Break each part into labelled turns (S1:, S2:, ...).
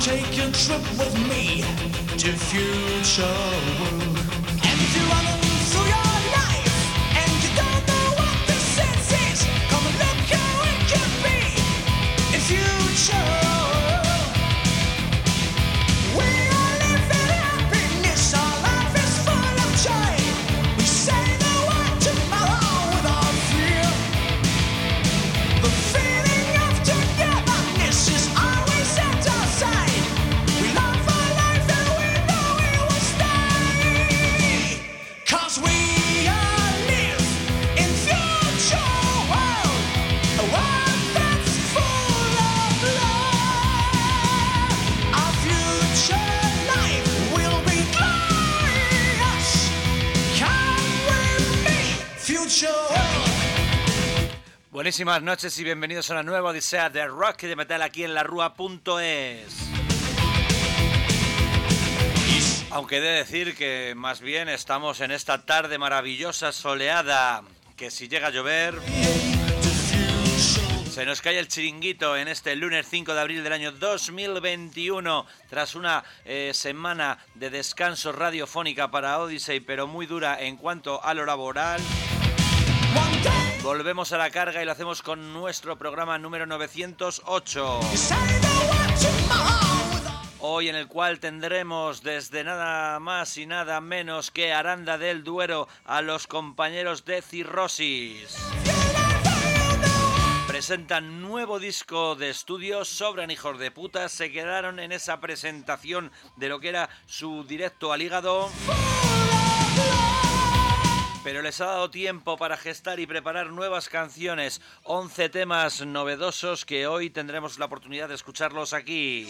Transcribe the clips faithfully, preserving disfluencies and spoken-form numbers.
S1: take a trip with me to future world. And if you're running through your life and you don't know what the sense is, come and look how it can be in future. We are living happiness, our life is full of joy. We say the word tomorrow without fear. The feeling of togetherness is always at our side. We love our life and we know we will stay. Cause we all live in future world, a world that's full of love. Our future life will be glorious. Come with me, future world.
S2: Buenísimas noches y bienvenidos a una nueva odisea de rock y de metal aquí en la rúa punto es. Aunque he de decir que más bien estamos en esta tarde maravillosa, soleada, que si llega a llover se nos cae el chiringuito en este lunes cinco de abril del año dos mil veintiuno, tras una eh, semana de descanso radiofónica para Odyssey, pero muy dura en cuanto a lo laboral. Volvemos a la carga y lo hacemos con nuestro programa número novecientos ocho. Hoy en el cual tendremos desde nada más y nada menos que Aranda del Duero a los compañeros de Cirrosis. Presentan nuevo disco de estudio, sobran hijos de puta, se quedaron en esa presentación de lo que era su directo al hígado, pero les ha dado tiempo para gestar y preparar nuevas canciones, once temas novedosos que hoy tendremos la oportunidad de escucharlos aquí.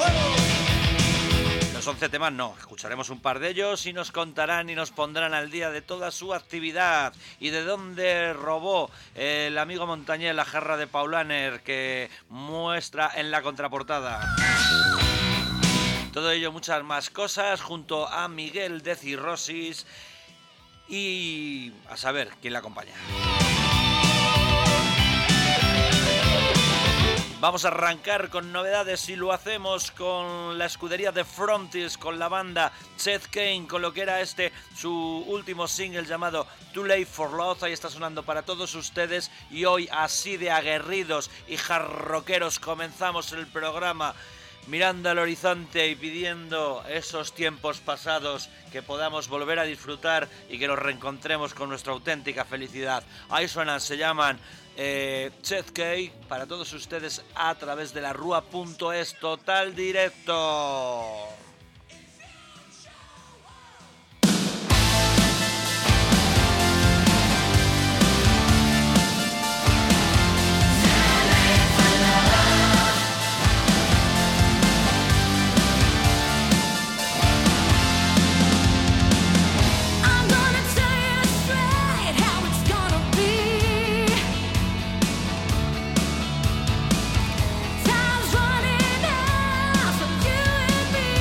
S2: Los once temas no, escucharemos un par de ellos y nos contarán y nos pondrán al día de toda su actividad y de dónde robó el amigo Montañés la jarra de Paulaner que muestra en la contraportada. Todo ello, muchas más cosas, junto a Miguel de Cirrosis. Y a saber quién la acompaña. Vamos a arrancar con novedades y lo hacemos con la escudería de Frontis, con la banda Chet Kane, con lo que era este su último single llamado Too Late for Love. Ahí está sonando para todos ustedes y hoy, así de aguerridos y jarroqueros, comenzamos el programa mirando al horizonte y pidiendo esos tiempos pasados que podamos volver a disfrutar y que nos reencontremos con nuestra auténtica felicidad. Ahí suenan, se llaman eh, Chet Kane para todos ustedes a través de la rúa punto es, total directo.
S3: Time's running out, so you and me.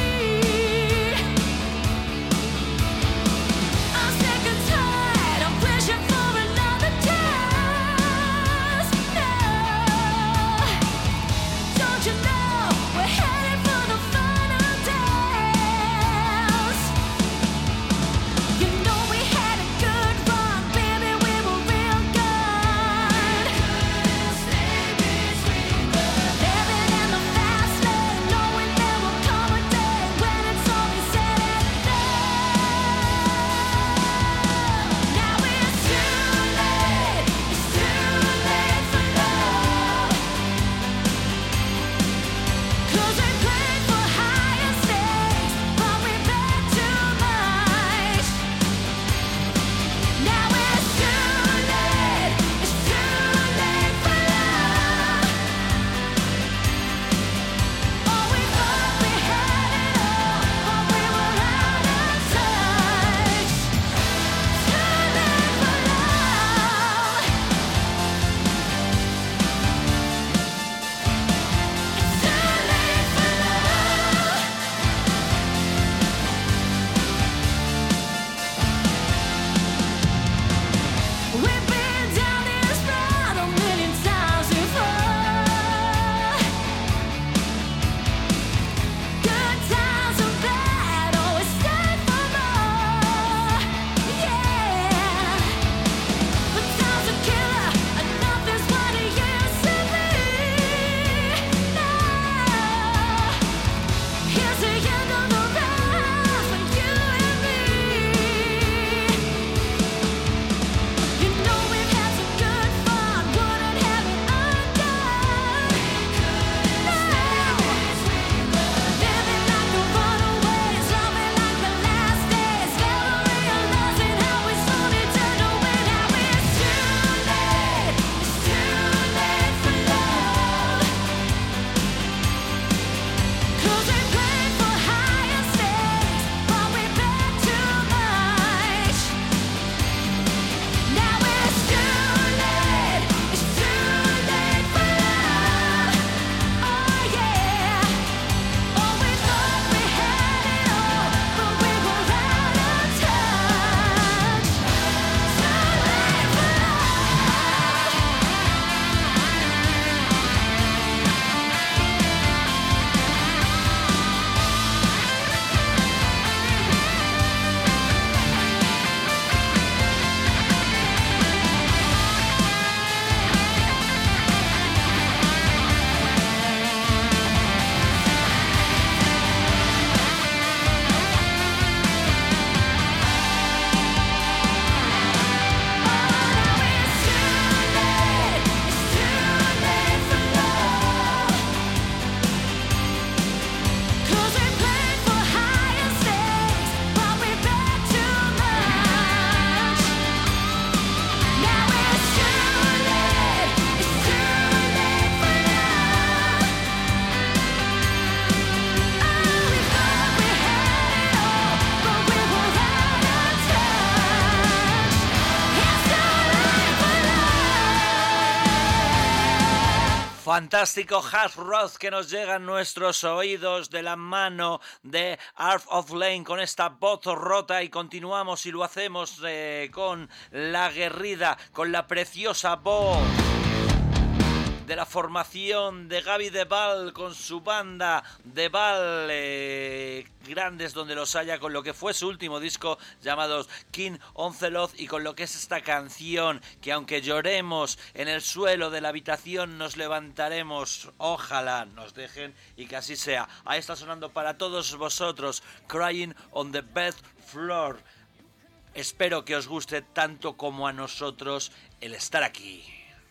S2: fantástico hard rock que nos llega a nuestros oídos de la mano de Art of Lane con esta voz rota, y continuamos y lo hacemos eh, con la aguerrida, con la preciosa voz de la formación de Gaby Deval con su banda Deval, eh, grandes donde los haya, con lo que fue su último disco llamado King Onceloth, y con lo que es esta canción que aunque lloremos en el suelo de la habitación nos levantaremos. Ojalá nos dejen y que así sea. Ahí está sonando para todos vosotros Crying on the Bed Floor. Espero que os guste tanto como a nosotros el estar aquí.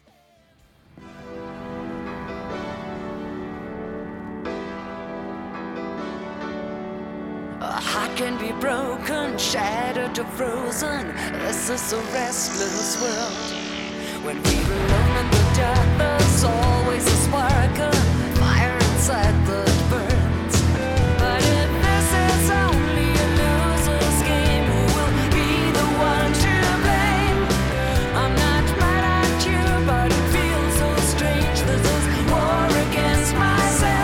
S3: A heart can be broken, shattered or frozen. This is a restless world. When we're alone in the dark, there's always a spark, a fire inside that burns. But if this is only a loser's game, who will be the one to blame? I'm not mad at you, but it feels so strange. This is war against myself.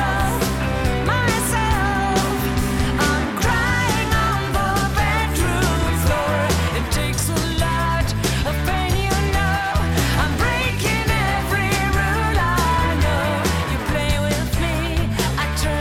S1: Turn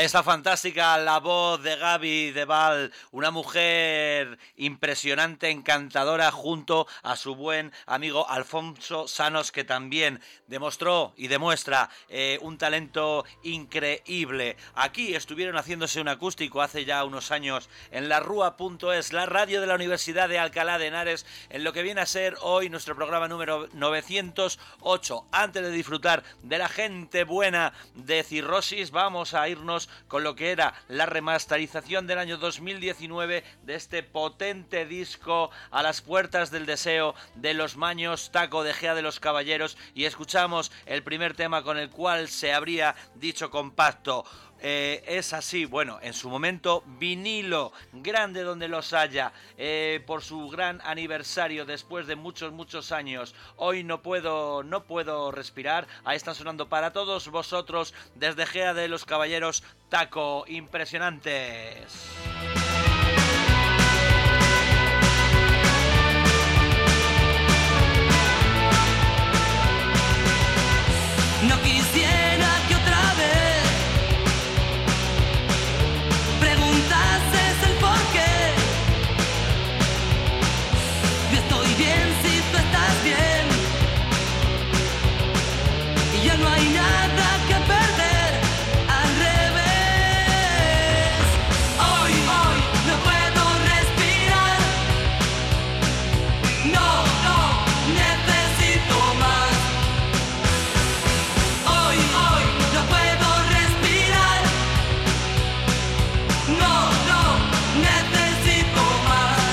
S2: está fantástica la voz de Gaby Deval, una mujer impresionante, encantadora, junto a su buen amigo Alfonso Sanos, que también demostró y demuestra eh, un talento increíble. Aquí estuvieron haciéndose un acústico hace ya unos años en la rúa punto es, la radio de la Universidad de Alcalá de Henares, en lo que viene a ser hoy nuestro programa número novecientos ocho. Antes de disfrutar de la gente buena de Cirrosis, vamos a irnos con lo que era la remasterización del año dos mil diecinueve de este potente disco A las puertas del deseo de Los Maños, Taco de Gea de los Caballeros, y escuchamos el primer tema con el cual se abría dicho compacto. Eh, es así, bueno, en su momento vinilo, grande donde los haya, eh, por su gran aniversario después de muchos, muchos años. Hoy no puedo, no puedo respirar. Ahí están sonando para todos vosotros desde Gea de los Caballeros, Taco, impresionantes.
S3: No quisiera que otra vez preguntases el por qué. Yo estoy bien si tú estás bien, y ya no hay nada que perder, al revés. Hoy, hoy no puedo respirar. No, no, necesito más. Hoy, hoy no puedo respirar. No, no, necesito más.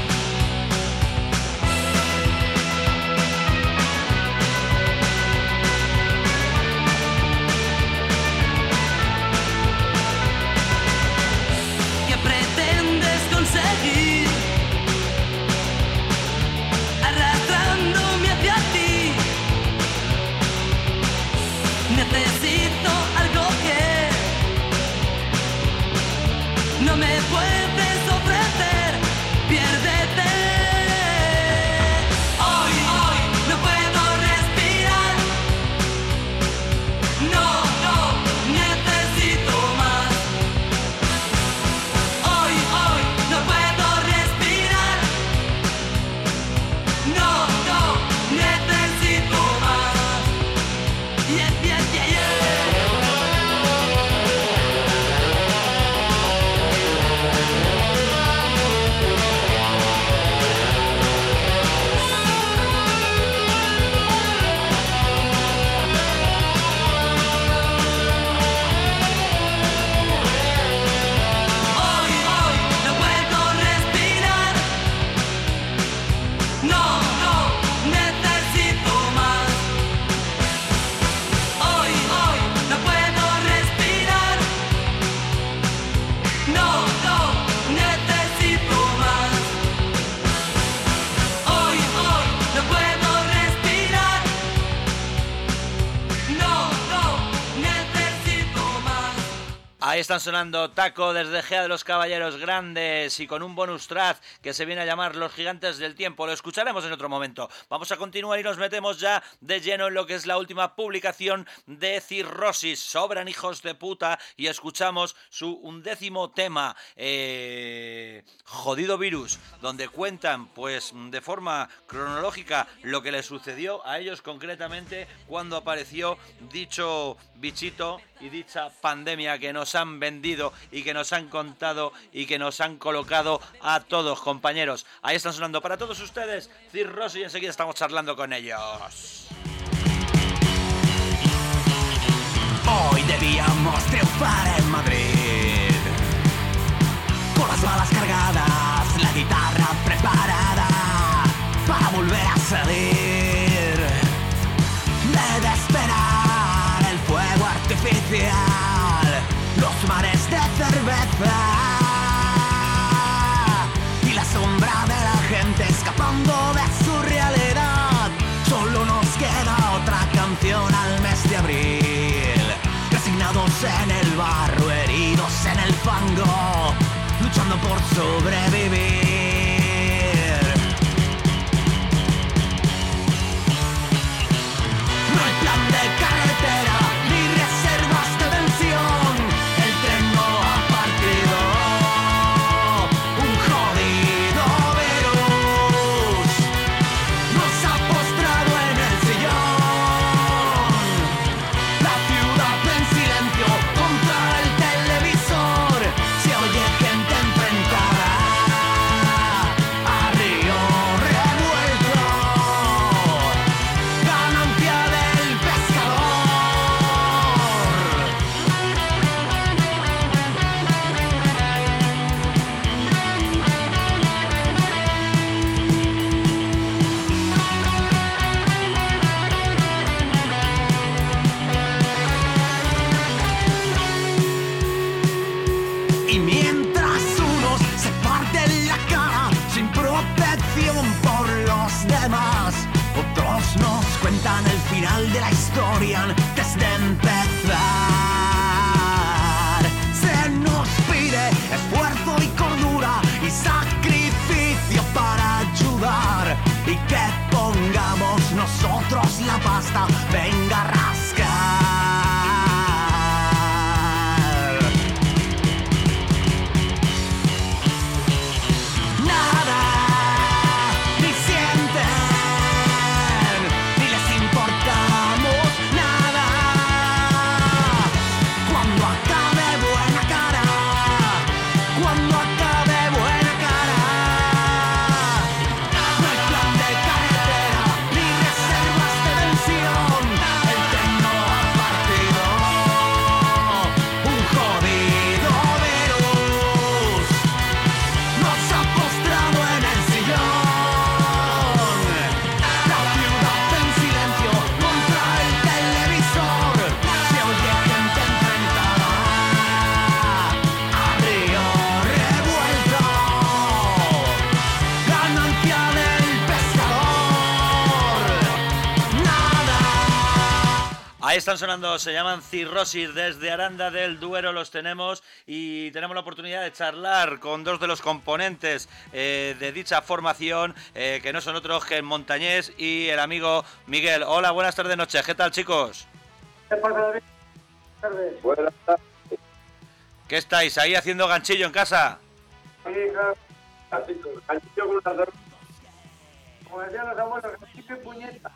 S3: ¿Qué pretendes conseguir arrastrándome hacia ti? Necesito algo que no me puedes ofrecer. Piérdete. Hoy, hoy no puedo respirar. No, no, necesito más. Hoy, hoy no puedo respirar. No, no, necesito más. Yeah, yeah, yeah, yeah. Hoy, hoy no puedo respirar. No, no, necesito más. Hoy, hoy no puedo respirar. No, no, necesito más. Hoy, hoy no puedo respirar. No, no, necesito más.
S2: Ahí están sonando Taco desde Gea de los Caballeros, grandes, y con un bonus track que se viene a llamar Los Gigantes del Tiempo. Lo escucharemos en otro momento. Vamos a continuar y nos metemos ya de lleno en lo que es la última publicación de Cirrosis. Sobran hijos de puta, y escuchamos su undécimo tema, eh, Jodido Virus, donde cuentan pues de forma cronológica lo que les sucedió a ellos concretamente cuando apareció dicho bichito y dicha pandemia que nos han vendido y que nos han contado y que nos han colocado a todos, compañeros. Ahí están sonando para todos ustedes Cirrosis, y enseguida estamos charlando con ellos.
S4: Hoy debíamos triunfar en Madrid, con las balas cargadas, la guitarra preparada para volver a salir. De esperar el fuego artificial, los mares de cerveza y la sombra de la gente escapando de su realidad. Solo nos queda otra canción al mes de abril, resignados en el barro, heridos en el fango, luchando por sobrevivir. No hay plan de carretera ni reservas de tensión, el tren historia antes de empezar. Se nos pide esfuerzo y cordura y sacrificio para ayudar, y que pongamos nosotros la pasta, venga a rascar. Nada, ni sienten, ni les importamos nada. Cuando acabe buena cara, cuando acabe buena cara. No hay plan de carretera, ni reservas de tensión. El tren no ha partido. Un jodido virus nos ha postrado en el sillón. La ciudad en silencio contra el televisor. Se oye gente enfrentada a río revuelto. Ganancia del pescador. Nada.
S2: Ahí están sonando, se llaman Cirrosis, desde Aranda del Duero los tenemos y tenemos la oportunidad de charlar con dos de los componentes eh, de dicha formación, eh, que no son otros que el montañés y el amigo Miguel. Hola, buenas tardes, noches, ¿qué tal, chicos?
S5: ¿Qué pasa, David? Buenas tardes.
S6: Buenas tardes.
S2: ¿Qué estáis ahí haciendo ganchillo en casa?
S5: Sí, claro.
S6: Así con ganchillo con una cerveza.
S5: Como decían los abuelos, ganchillo y puñeta.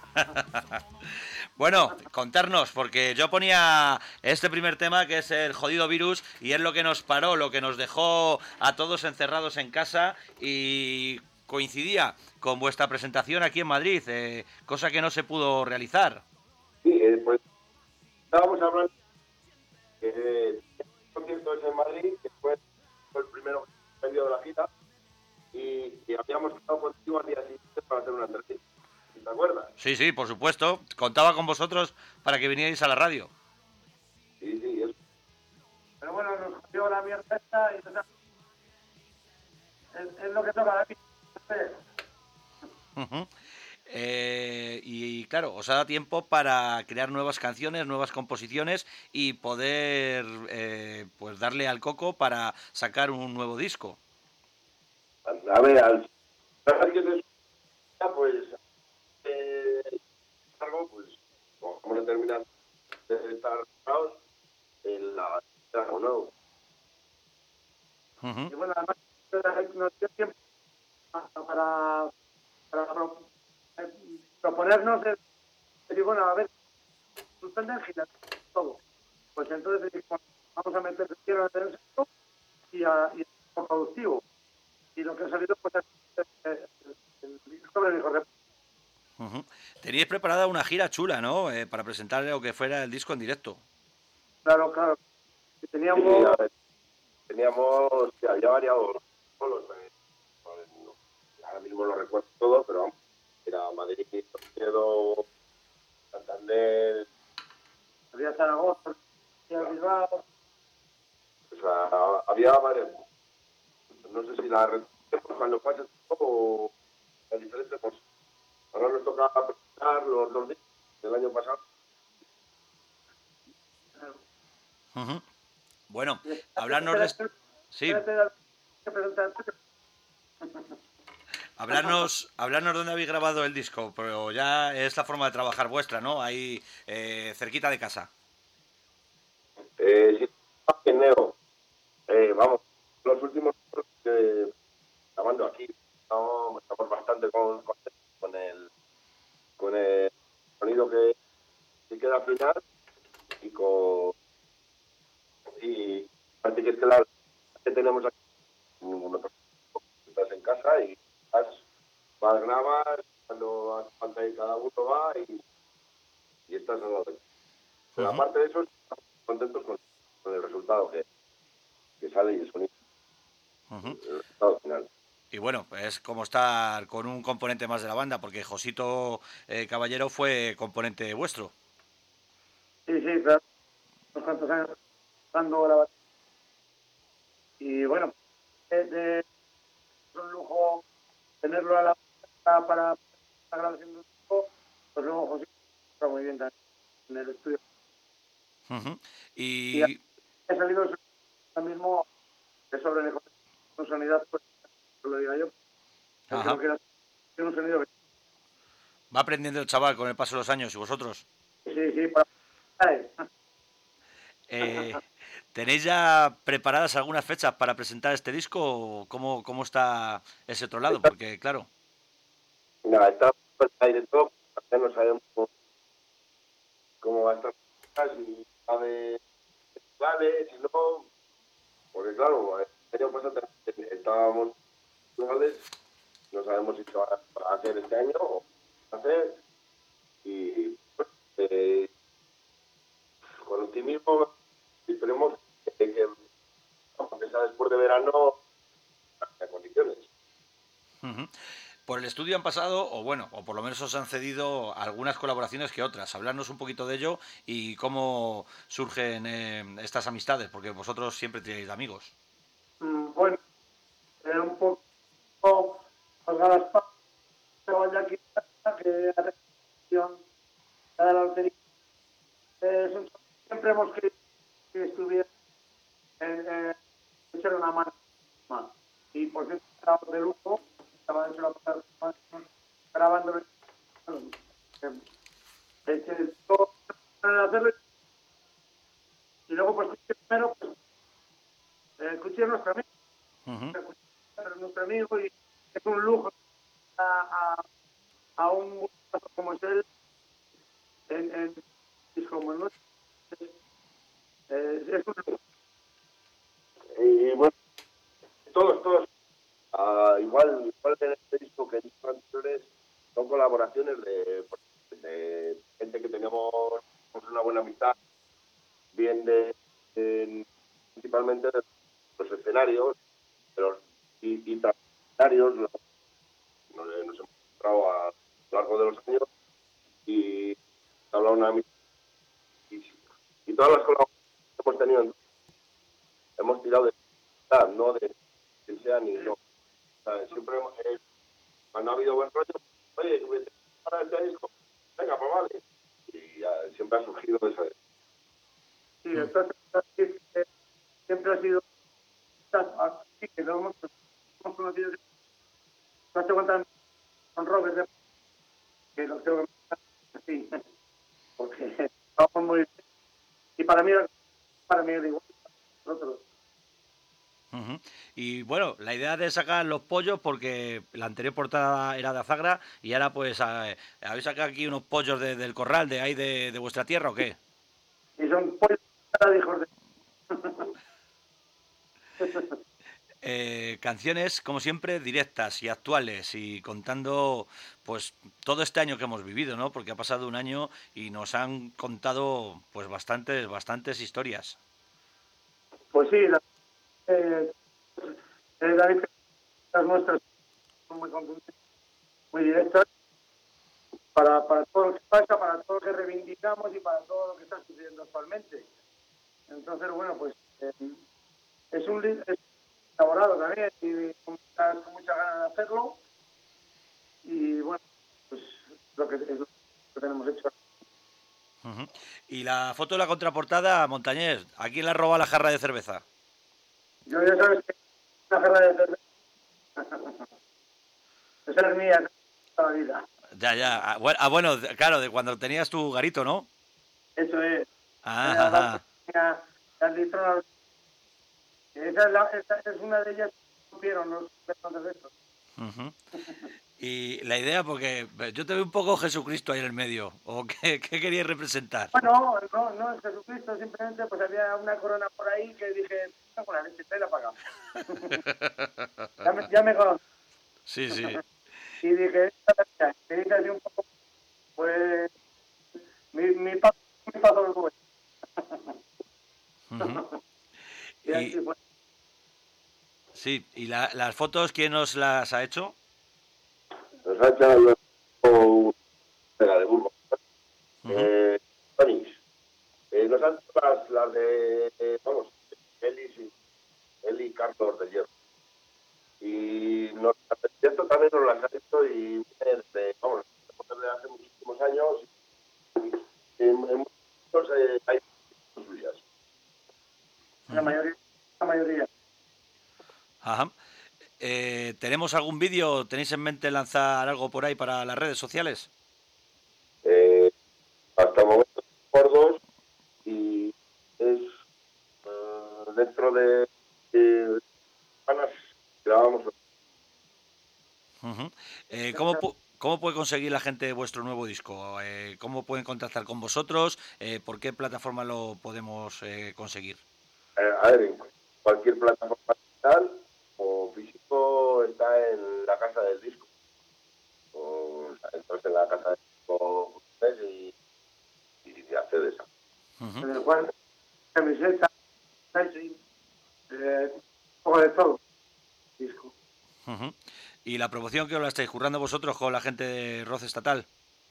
S2: Bueno, contarnos, porque yo ponía este primer tema que es el jodido virus y es lo que nos paró, lo que nos dejó a todos encerrados en casa y coincidía con vuestra presentación aquí en Madrid, eh, cosa que no se pudo realizar.
S6: Sí, eh, pues estábamos hablando que eh, el concierto es en Madrid, que fue, fue el primero medio de la gira, y, y habíamos quedado contigo al día siguiente para hacer una entrevista. ¿Te acuerdas?
S2: Sí, sí, por supuesto, contaba con vosotros para que vinierais a la radio.
S6: Sí, sí, eso.
S5: Pero bueno, nos cogió la mierda esta y no sé. es, es lo que toca, David.
S2: Ujú. Eh, y claro, os ha dado tiempo para crear nuevas canciones, nuevas composiciones y poder eh, pues darle al coco para sacar un nuevo disco.
S6: A, a ver, al saber que se pues eh, algo, pues como no terminan de estar parados en la o no.
S2: Ujú.
S5: Y bueno, además nos dio tiempo para, para pro- eh, proponernos el, decir, bueno, a ver, suspenden giras, todo. Pues entonces decimos, vamos a meter quiero meter en serio y a, y a productivo. Y lo que ha salido pues es el, el, el disco del hijo de...
S2: Ujú. Teníais preparada una gira chula, ¿no? Eh, para presentar lo que fuera el disco en directo.
S5: Claro, claro. Y
S6: Sí,
S5: teníamos...
S6: a ver, teníamos, sí, había variados solos, eh, pues, no, ahora mismo no recuerdo todo, pero vamos, era Madrid, Toledo, Santander,
S5: Había Zaragoza, había Bilbao.
S6: o sea, había varias, no sé si la recuerdo cuando pasa o las diferentes cosas. Ahora nos toca presentar los dos días del año pasado.
S2: Ujú. Bueno, hablarnos de... Sí, hablarnos, hablarnos dónde habéis grabado el disco, pero ya es la forma de trabajar vuestra, ¿no? Ahí, eh, cerquita de casa.
S6: Eh, sí, en Neo, eh, vamos, los últimos que grabando aquí, estamos, estamos bastante con, con, con el con el sonido que, que queda al final y con y aparte que es que la que tenemos aquí ninguno, estás en casa y vas, vas grabas cuando hace falta y cada uno va y, y estás en orden. Pero
S2: Ujú.
S6: aparte de eso, estamos contentos con, con el resultado que, que sale y el sonido,
S2: Ujú.
S6: el resultado final.
S2: Y bueno, es como estar con un componente más de la banda, porque Josito eh, Caballero fue componente vuestro.
S5: Sí, sí, claro. Unos cuantos años dando la batería. Y bueno, de, de, es un lujo tenerlo a la para, para la grabación de un disco, pues luego José está muy bien también. en el estudio.
S2: Ujú.
S5: Y
S2: Y
S5: he salido ahora mismo de sobre con sonido, pues, que lo diga yo.
S2: Ajá.
S5: Creo que era tiene un sonido que
S2: va aprendiendo el chaval con el paso de los años, ¿y vosotros?
S5: sí, sí, para... Ay,
S2: Eh, ¿Tenéis ya preparadas algunas fechas para presentar este disco o cómo, cómo está ese otro lado? Porque, claro,
S6: Nada, está por el aire todo, ya no sabemos cómo, cómo va a estar, si va de festivales, si no, porque claro, el año pasado estábamos festivales, no sabemos si se va a hacer este año o va a hacer, y pues, eh, con optimismo esperemos que, que aunque sea después de verano, haya condiciones.
S2: ujú. Por el estudio han pasado, o bueno, o por lo menos os han cedido algunas colaboraciones que otras. Hablarnos un poquito de ello y cómo surgen eh, estas amistades, porque vosotros siempre tenéis amigos.
S5: mm, bueno, era un poco colgar las patas, chaval de aquí, que hace gestión de la lotería. Es un- siempre hemos querido que estuviera en, en echar una mano más. Y por cierto, estaba de lujo, estaba hecho la pasada grabando el todo para hacerlo. Y luego, pues, Cuchi primero, pues, eh, Cuchi es nuestro amigo,
S2: Ujú.
S5: es nuestro amigo y es un lujo a, a, a un músico como es él, en, en disco como el nuestro. Es, es un lujo.
S6: Y bueno, todos, todos, ah, igual, igual en este disco que en discos anteriores, son colaboraciones de, de gente que tenemos pues, una buena amistad, bien de, de- principalmente de los escenarios, de los, y, y tras escenarios, nos, nos hemos encontrado a lo largo de los años y habla una amistad. Y, y todas las colaboraciones que hemos tenido, hemos tirado de amistad, no de que sea ni no. O sea, siempre hemos, eh, cuando ha habido buen rollo, oye, ¿te para este disco? Venga, pues vale. Y ya, siempre ha surgido esa.
S5: Sí, entonces, eh, siempre ha sido así que lo hemos, hemos conocido. No te cuentan con Robert, de- que lo tengo que así, porque vamos muy bien. Y para mí, para mí, digo, nosotros.
S2: Ujú. Y bueno, la idea de sacar los pollos, porque la anterior portada era de Azagra y ahora pues a- habéis sacado aquí unos pollos de- del corral de ahí de, de vuestra tierra, ¿o qué?
S5: Y son pollos de hijos de...
S2: Eh, canciones, como siempre, directas y actuales y contando pues todo este año que hemos vivido, ¿no? Porque ha pasado un año y nos han contado pues bastantes, bastantes historias.
S5: Pues sí, la, eh, eh, David, las nuestras son muy contundentes, muy directas, para, para todo lo que pasa, para todo lo que reivindicamos y para todo lo que está sucediendo actualmente. Entonces, bueno, pues eh, es un li- es elaborado también y con muchas, con muchas ganas de hacerlo. Y bueno, pues lo que, es lo que tenemos hecho.
S2: Ujú. Y la foto de la contraportada, Montañés, ¿a quién le ha robado la jarra de cerveza?
S5: Yo ya sabes que una jarra de cerveza, esa es mía toda la vida.
S2: Ya, ya. Ah, bueno, ah, bueno, claro, de cuando tenías tu garito, ¿no?
S5: Eso es.
S2: Ah,
S5: Tenía
S2: ajá.
S5: la las litronas. Esa es, la, esa es una de ellas que rompieron los entonces estos.
S2: Ujú. Y la idea, porque yo te veo un poco Jesucristo ahí en el medio, ¿o qué, qué querías representar?
S5: Bueno, no, no es Jesucristo, simplemente pues había una corona por ahí que dije, con la leche, tráela para acá. ya, me, ya me conocí.
S2: Sí, sí.
S5: Y dije, esta es la mía. Y dije así un poco, pues, mi, mi paso, mi paso del juez.
S2: Ujú.
S5: Y
S2: Y
S5: así fue.
S2: sí, ¿y la- las fotos quién nos las ha hecho?
S6: Nos ha echado un de la de Burgos.
S2: Ujú.
S6: Eh, Tonix. Eh, nos han hecho las, las de, eh, vamos, Eli, sí, Eli Carlos del Hierro. Y nos, esto también nos las ha hecho y viene desde, vamos, desde hace muchísimos años. Y hemos
S2: Ajá. Eh, ¿Tenemos algún vídeo? ¿Tenéis en mente lanzar algo por ahí para las redes sociales?
S6: Eh, hasta el momento por dos y es uh, dentro de, de semanas grabamos.
S2: Uh-huh. eh, ¿cómo, pu- ¿Cómo puede conseguir la gente vuestro nuevo disco? Eh, ¿Cómo pueden contactar con vosotros? Eh, ¿Por qué plataforma lo podemos eh, conseguir?
S6: Eh, a ver, en cualquier plataforma digital o físico está en la casa del disco. O, entonces en la casa del disco y, y te accedes a.
S2: Uh-huh.
S5: En el cual, camiseta, jersey, eh, un poco de todo. Disco.
S2: Uh-huh. ¿Y la promoción que os la estáis currando vosotros con la gente de Roce Estatal?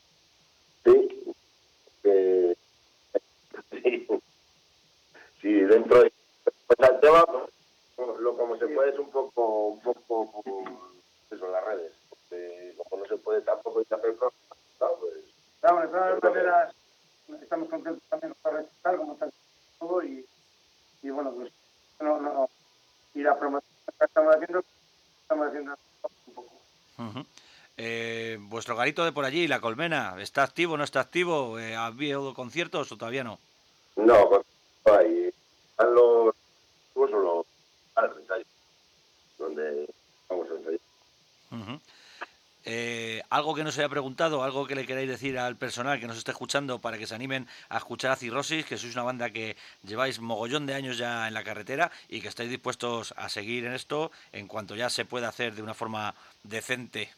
S6: Sí, eh, sí, sí, dentro de pues el tema, pues, lo como se puede es un poco, un poco eso en las redes, porque como no se puede tampoco ir a hacer cosas, ¿no? Pues,
S5: Claro, de todas maneras, estamos contentos también para estar como está todo y, y bueno, pues no, no, y la promoción que estamos haciendo, estamos haciendo un poco.
S2: Uh-huh. Eh, ¿Vuestro garito de por allí, La Colmena, está activo o no está activo? Eh, ¿Ha habido conciertos o todavía no?
S6: no, pues ahí están los pues, los al ensayo, donde vamos a ensayar.
S2: Uh-huh. Eh, ¿Algo que no se haya preguntado, algo que le queráis decir al personal que nos esté escuchando para que se animen a escuchar a Cirrosis, que sois una banda que lleváis mogollón de años ya en la carretera y que estáis dispuestos a seguir en esto en cuanto ya se pueda hacer de una forma decente?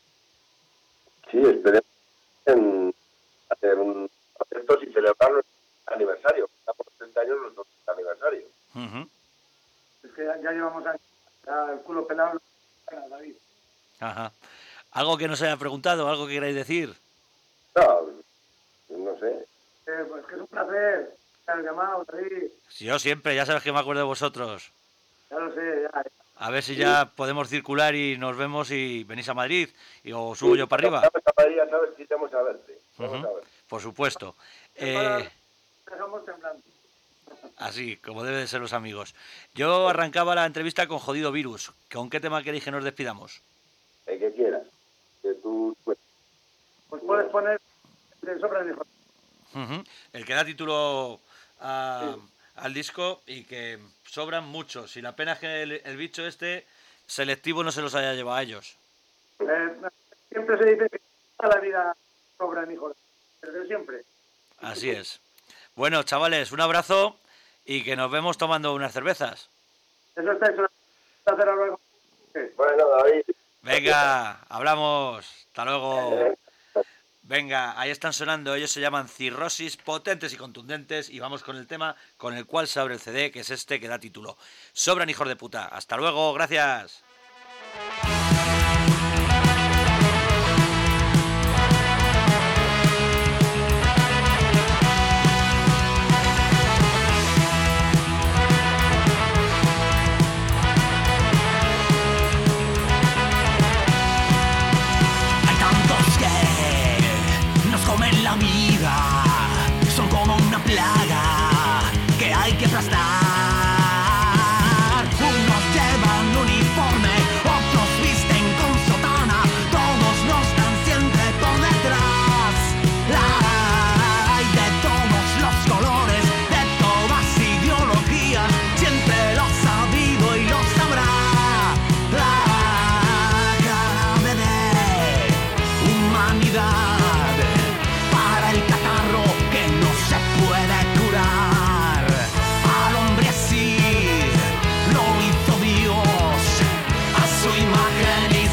S6: Sí, esperemos en hacer un concierto y celebrar nuestro aniversario. Estamos treinta años nuestro aniversario.
S2: Uh-huh.
S5: Es que ya, ya llevamos años, ya el culo pelado, David.
S2: Ajá. ¿Algo que no se haya preguntado, algo que queráis decir?
S6: No, no sé.
S5: Eh, pues que es un placer, que has llamado, David.
S2: Yo siempre, ya sabes que me acuerdo de vosotros.
S5: Ya lo sé, ya.
S2: A ver si ya podemos circular y nos vemos y venís a Madrid y os subo yo para arriba.
S6: Sabes, a Madrid, ya sabes que iremos a verte. Vamos
S2: Uh-huh.
S6: a ver.
S2: Por supuesto.
S5: Para-
S2: Eh,
S5: Dejamos temblando.
S2: así, como deben de ser los amigos. Yo arrancaba la entrevista con Jodido Virus. ¿Con qué tema queréis que nos despidamos?
S6: El que quieras. Que tú, pues,
S5: Pues puedes poner de sobra de hijo.
S2: Uh-huh. El que da título a- al disco y que sobran muchos. Y la pena es que el, el bicho este selectivo no se los haya llevado a ellos.
S5: Eh, siempre se dice que toda la vida sobran hijos. Desde siempre.
S2: Así es. Bueno, chavales, un abrazo y que nos vemos tomando unas cervezas.
S5: Eso está hecho. Un placer hablar con ustedes.
S6: bueno, David.
S2: Venga, hablamos. Hasta luego. Venga, ahí están sonando. Ellos se llaman Cirrosis, potentes y contundentes. Y vamos con el tema con el cual se abre el C D, que es este que da título. Sobran hijos de puta. Hasta luego, gracias.
S4: Hay tantos que nos comen la vida, son como una plaga que hay que aplastar. Unos llevan uniforme, otros visten con sotana, todos nos dan siempre por detrás. Hay de todos los colores, de todas ideologías, siempre lo ha sabido y lo sabrá. La grave de humanidad para el catarro que no se puede curar. Al hombre así lo hizo Dios, a su imagen y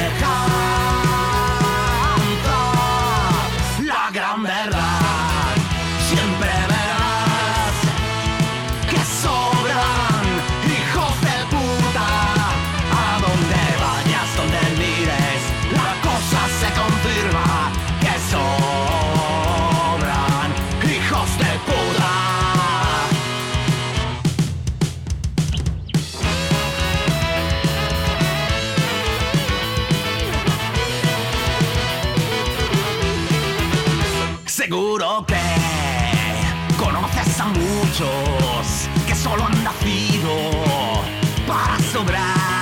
S4: semejanza. La gran verdad siempre verás que sobran hijos de puta. A donde vayas, donde mires, la cosa se confirma que sobran hijos de puta. Seguro que conoces a muchos que solo han nacido para sobrar.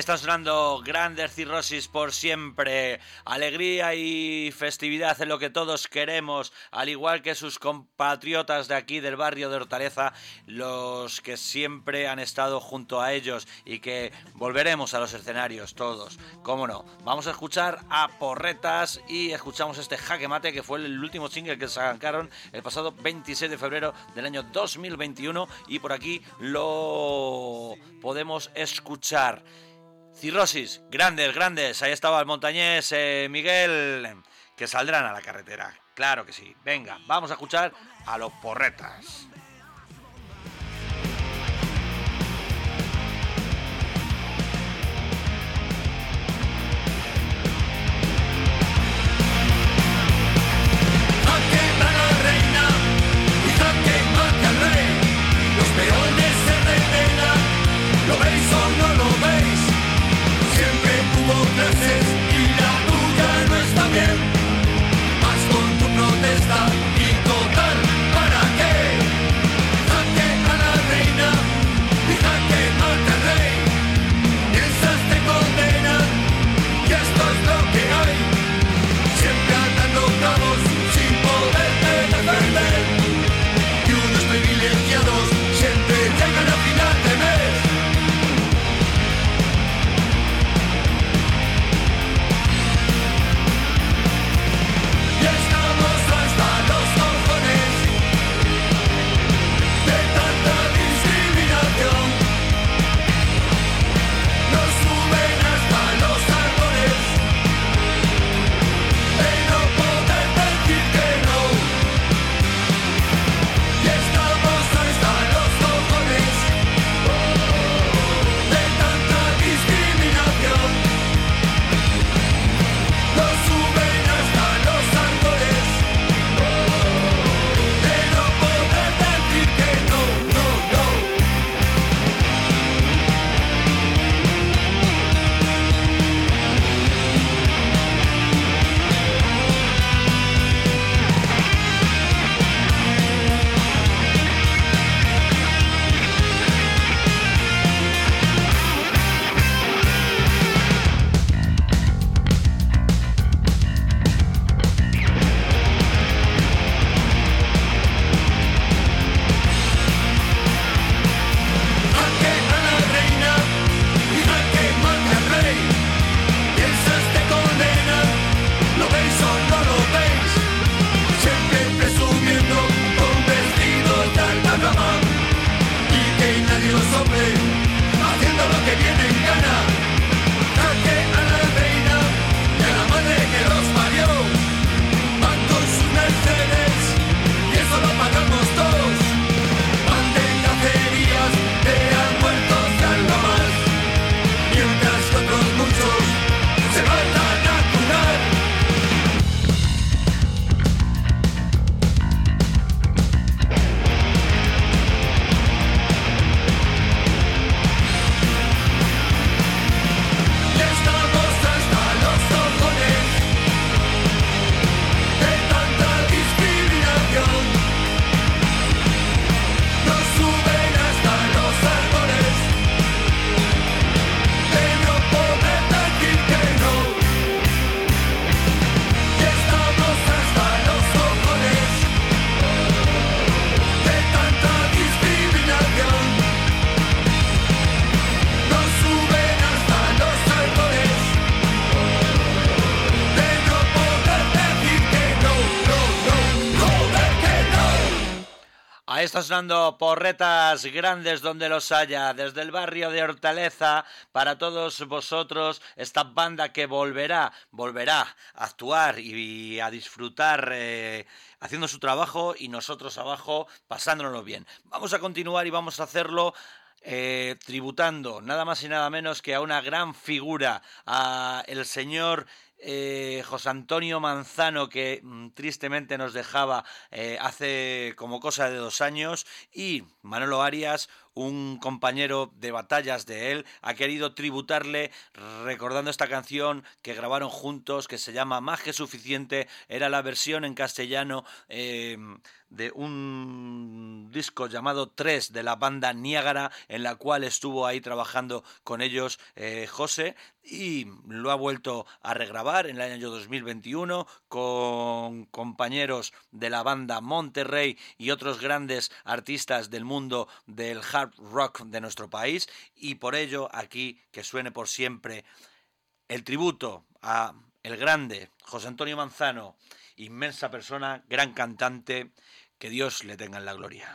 S2: están sonando grandes Cirrosis por siempre. Alegría y festividad es lo que todos queremos, al igual que sus compatriotas de aquí del barrio de Hortaleza, los que siempre han estado junto a ellos y que volveremos a los escenarios todos. Cómo no. Vamos a escuchar a Porretas y escuchamos este Jaque Mate, que fue el último single que sacaron el pasado veintiséis de febrero del año dos mil veintiuno, y por aquí lo podemos escuchar. Cirrosis, grandes, grandes. Ahí estaba el montañés eh, Miguel, que saldrán a la carretera. Claro que sí. Venga, vamos a escuchar a los Porretas.
S1: ¿Lo veis o no lo veis? Siempre hubo clases y la tuya no está bien. Vas con tu protesta y total, ¿para qué? Jaque a la reina y jaque mate al rey. Piensas te condenan y esto es lo que hay. Siempre atando cabos sin poderte defender. Y unos privilegiados siempre llegan a final de mes.
S2: Está sonando Porretas, grandes donde los haya, desde el barrio de Hortaleza, para todos vosotros, esta banda que volverá, volverá a actuar y a disfrutar eh, haciendo su trabajo, y nosotros abajo pasándonos bien. Vamos a continuar y vamos a hacerlo eh, tributando nada más y nada menos que a una gran figura, a el señor eh, José Antonio Manzano, que mm, tristemente nos dejaba eh, hace como cosa de dos años, y Manolo Arias, un compañero de batallas de él, ha querido tributarle recordando esta canción que grabaron juntos, que se llama Más que suficiente. Era la versión en castellano eh, de un disco llamado Tres de la banda Niágara, en la cual estuvo ahí trabajando con ellos eh, José, y lo ha vuelto a regrabar en el año dos mil veintiuno con compañeros de la banda Monterrey y otros grandes artistas del mundo del hard rock de nuestro país, y por ello aquí que suene por siempre el tributo a el grande José Antonio Manzano, inmensa persona, gran cantante, que Dios le tenga en la gloria.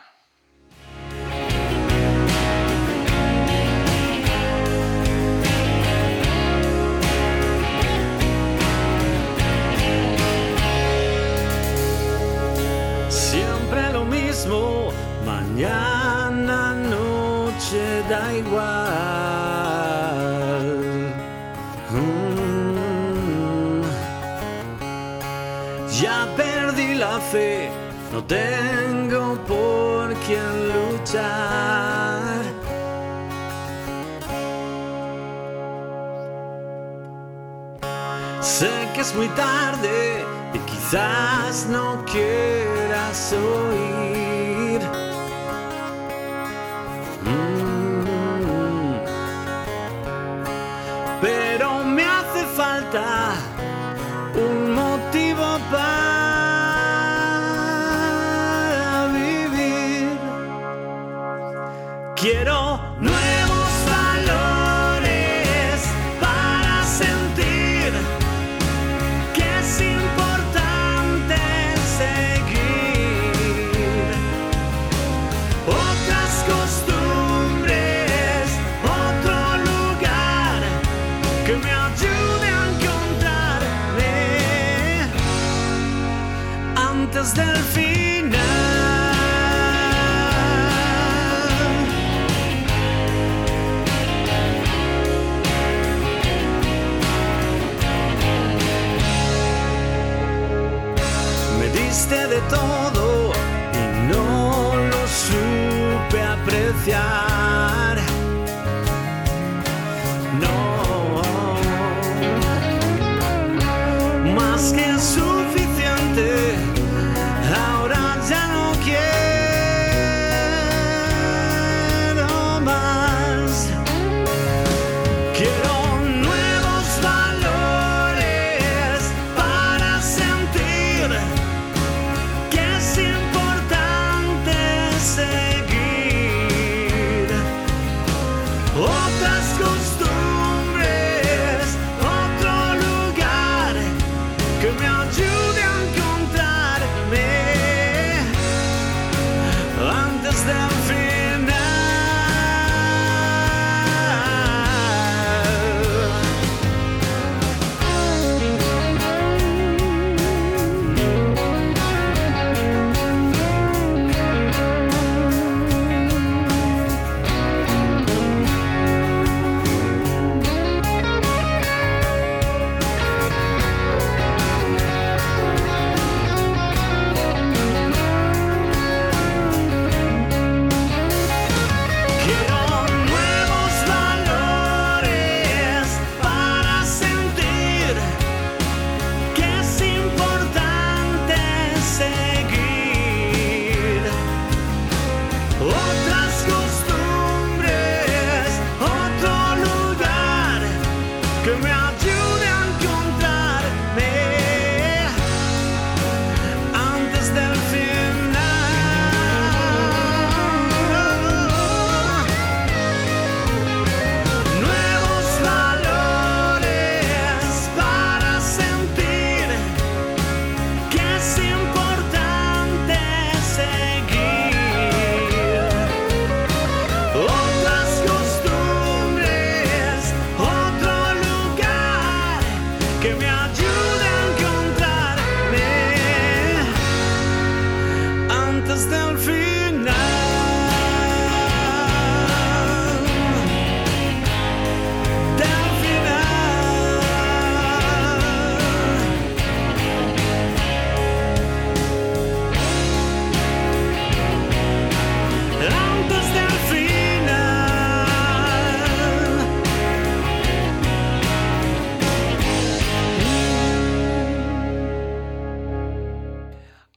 S7: Siempre lo mismo, mañana, noche, da igual. Mm. Ya perdí la fe, no tengo por quién luchar. Sé que es muy tarde y quizás no quieras oír. Mm. Pero me hace falta un motivo para vivir. Quiero nuevos valores para sentir que es importante seguir otras costumbres, otro lugar que me ayude a encontrarme antes del final. De todo y no lo supe apreciar. No, más que suficiente. Ahora ya no quiero más. Quiero nuevos valores para sentir que es importante seguir otras costumbres, otro lugar que me ayude a encontrarme antes del final. Quiero nuevos valores para sentir que es importante seguir otras costumbres, otro lugar que me ayude a encontrarme antes del final. Nuevos valores para sentir que es importante seguir otras costumbres, otro lugar que me ayude a encontrarme antes del final. Del final.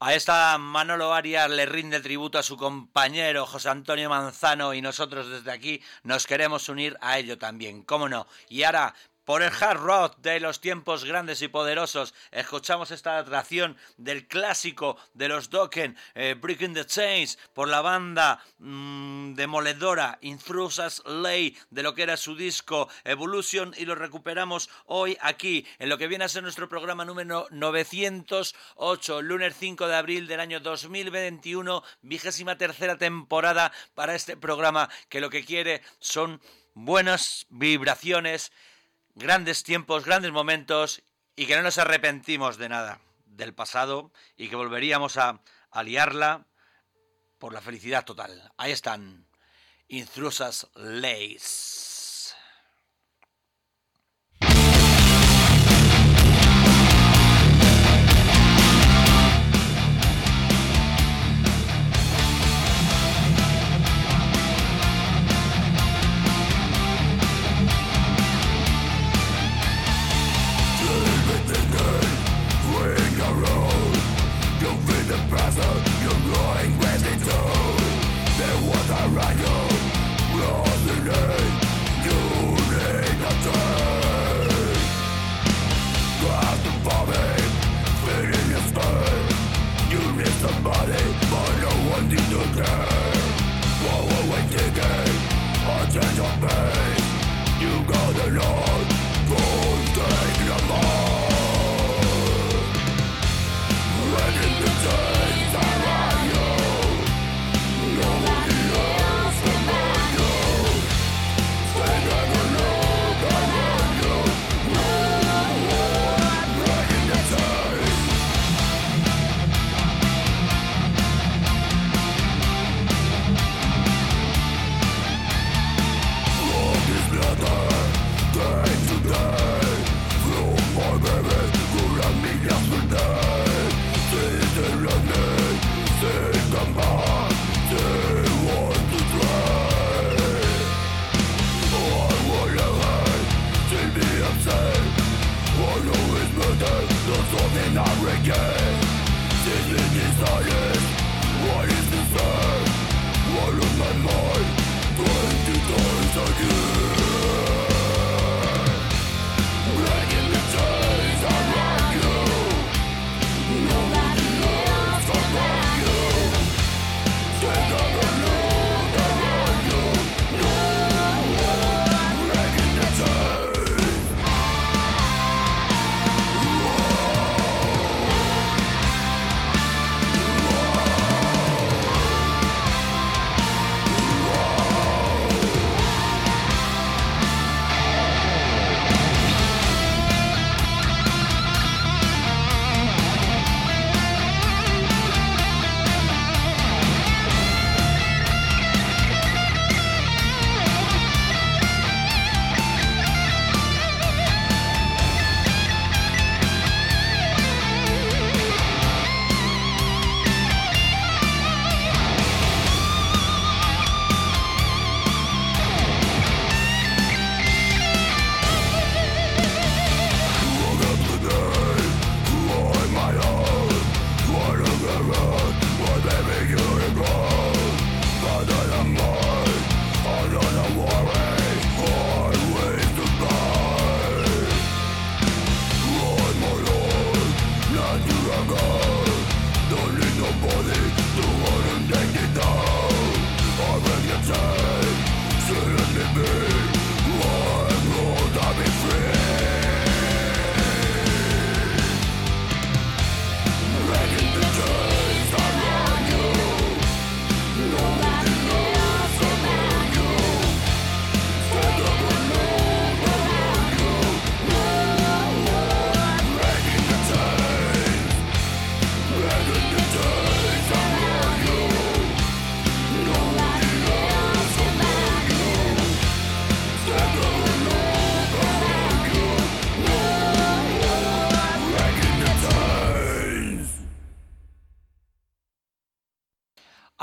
S2: A esta Manolo Arias le rinde tributo a su compañero José Antonio Manzano y nosotros desde aquí nos queremos unir a ello también, cómo no. Y ahora, por el hard rock de los tiempos grandes y poderosos, escuchamos esta atracción del clásico de los Dokken, eh, Breaking the Chains, por la banda mmm, demoledora Intrusas Ley, de lo que era su disco Evolution, y lo recuperamos hoy aquí, en lo que viene a ser nuestro programa número novecientos ocho, lunes cinco de abril del año dos mil veintiuno, vigésima tercera temporada para este programa que lo que quiere son buenas vibraciones, grandes tiempos, grandes momentos, y que no nos arrepentimos de nada del pasado y que volveríamos a, a liarla por la felicidad total. Ahí están, Intrusas Lays.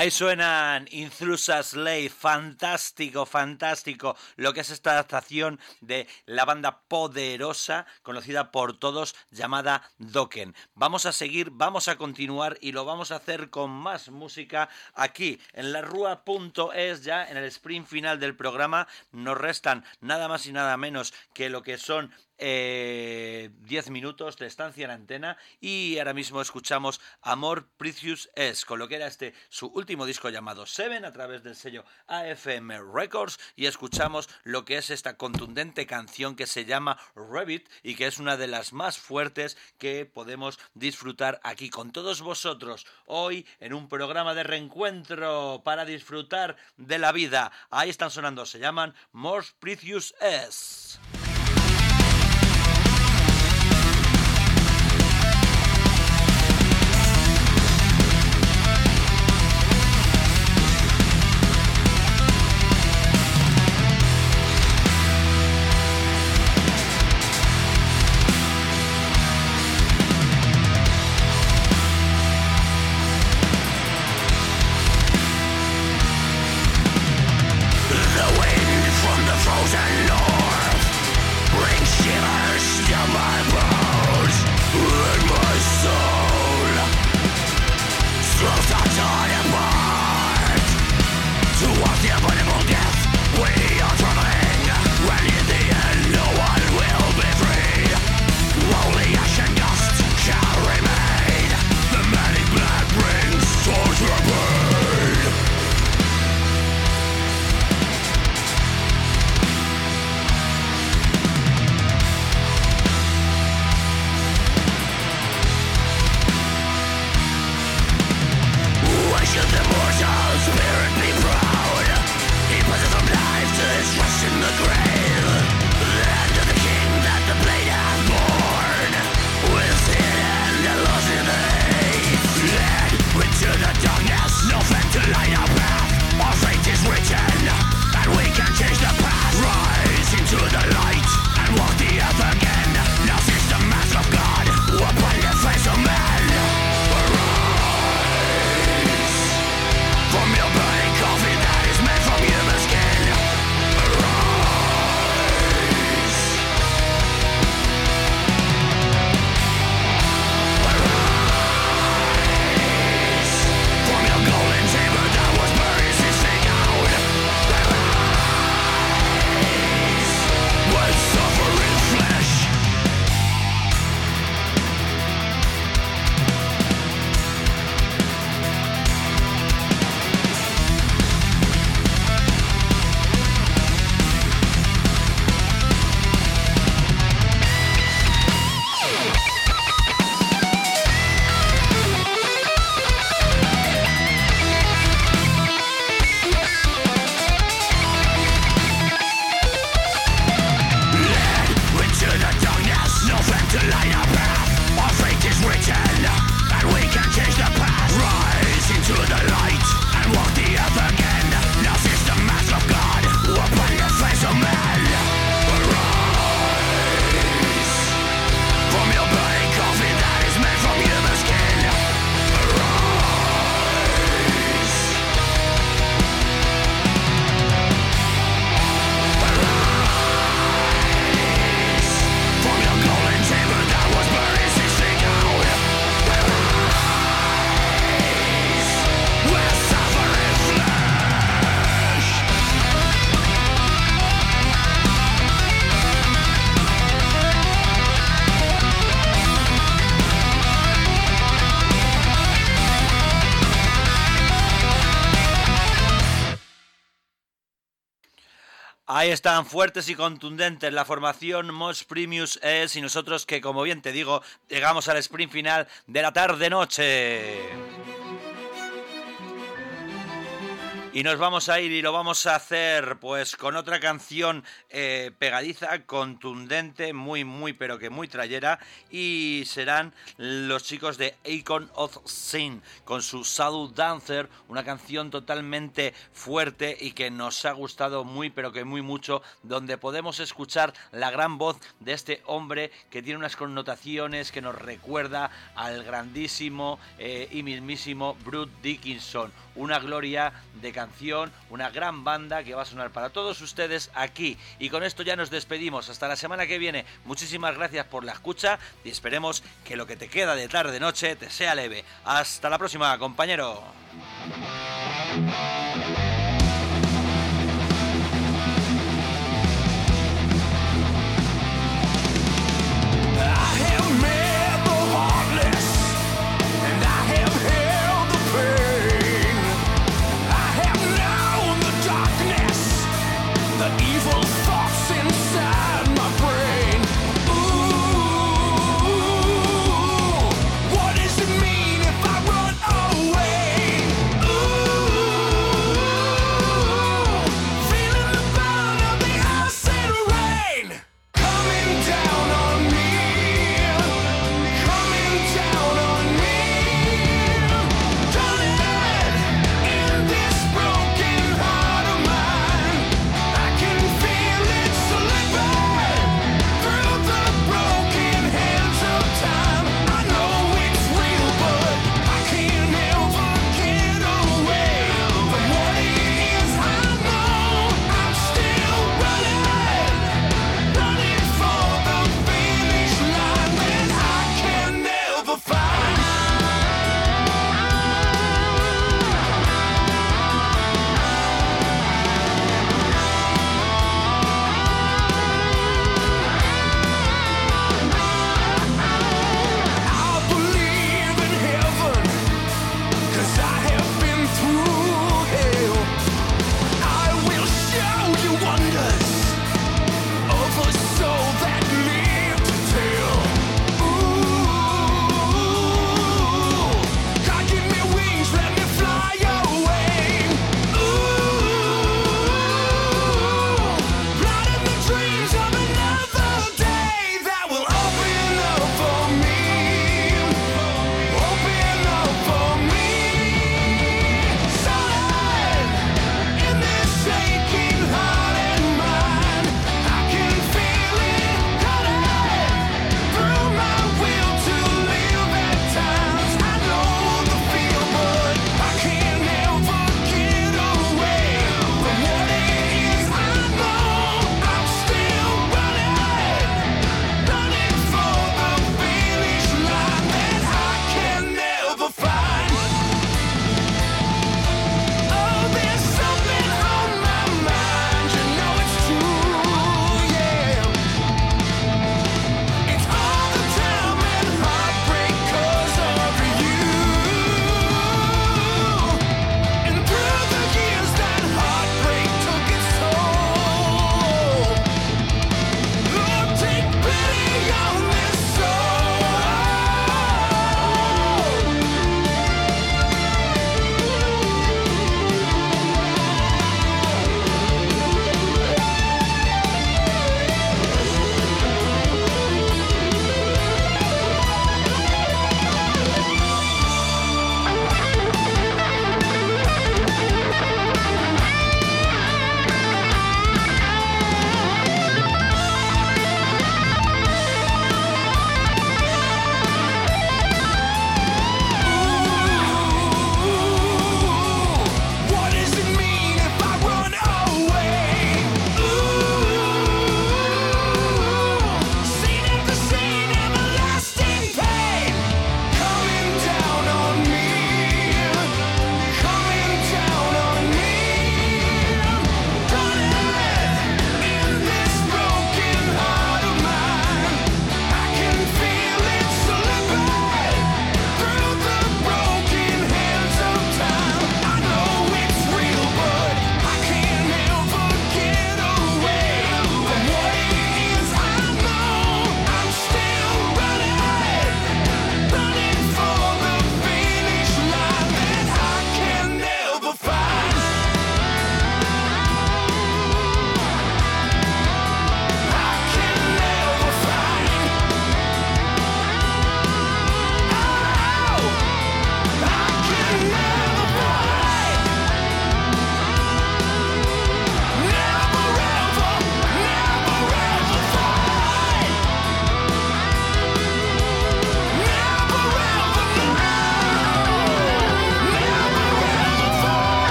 S2: Ahí suenan Intrusa Slave, fantástico, fantástico, lo que es esta adaptación de la banda poderosa, conocida por todos, llamada Dokken. Vamos a seguir, vamos a continuar y lo vamos a hacer con más música aquí en la rúa punto es, ya en el sprint final del programa. Nos restan nada más y nada menos que lo que son Eh, diez minutos de estancia en antena y ahora mismo escuchamos Amor Precious Es, con lo que era este su último disco llamado Seven a través del sello A F M Records, y escuchamos lo que es esta contundente canción que se llama Rabbit y que es una de las más fuertes que podemos disfrutar aquí con todos vosotros hoy en un programa de reencuentro para disfrutar de la vida. Ahí están sonando, se llaman More Precious Es. Ahí están, fuertes y contundentes, la formación Most Precious Es, y nosotros que, como bien te digo, llegamos al sprint final de la tarde-noche. Y nos vamos a ir y lo vamos a hacer pues con otra canción eh, pegadiza, contundente, muy, muy, pero que muy trayera. Y serán los chicos de Icon of Sin con su Shadow Dancer, una canción totalmente fuerte y que nos ha gustado muy, pero que muy mucho, donde podemos escuchar la gran voz de este hombre que tiene unas connotaciones que nos recuerda al grandísimo eh, y mismísimo Bruce Dickinson. Una gloria de canción, una gran banda que va a sonar para todos ustedes aquí. Y con esto ya nos despedimos. Hasta la semana que viene. Muchísimas gracias por la escucha y esperemos que lo que te queda de tarde-noche te sea leve. Hasta la próxima, compañero.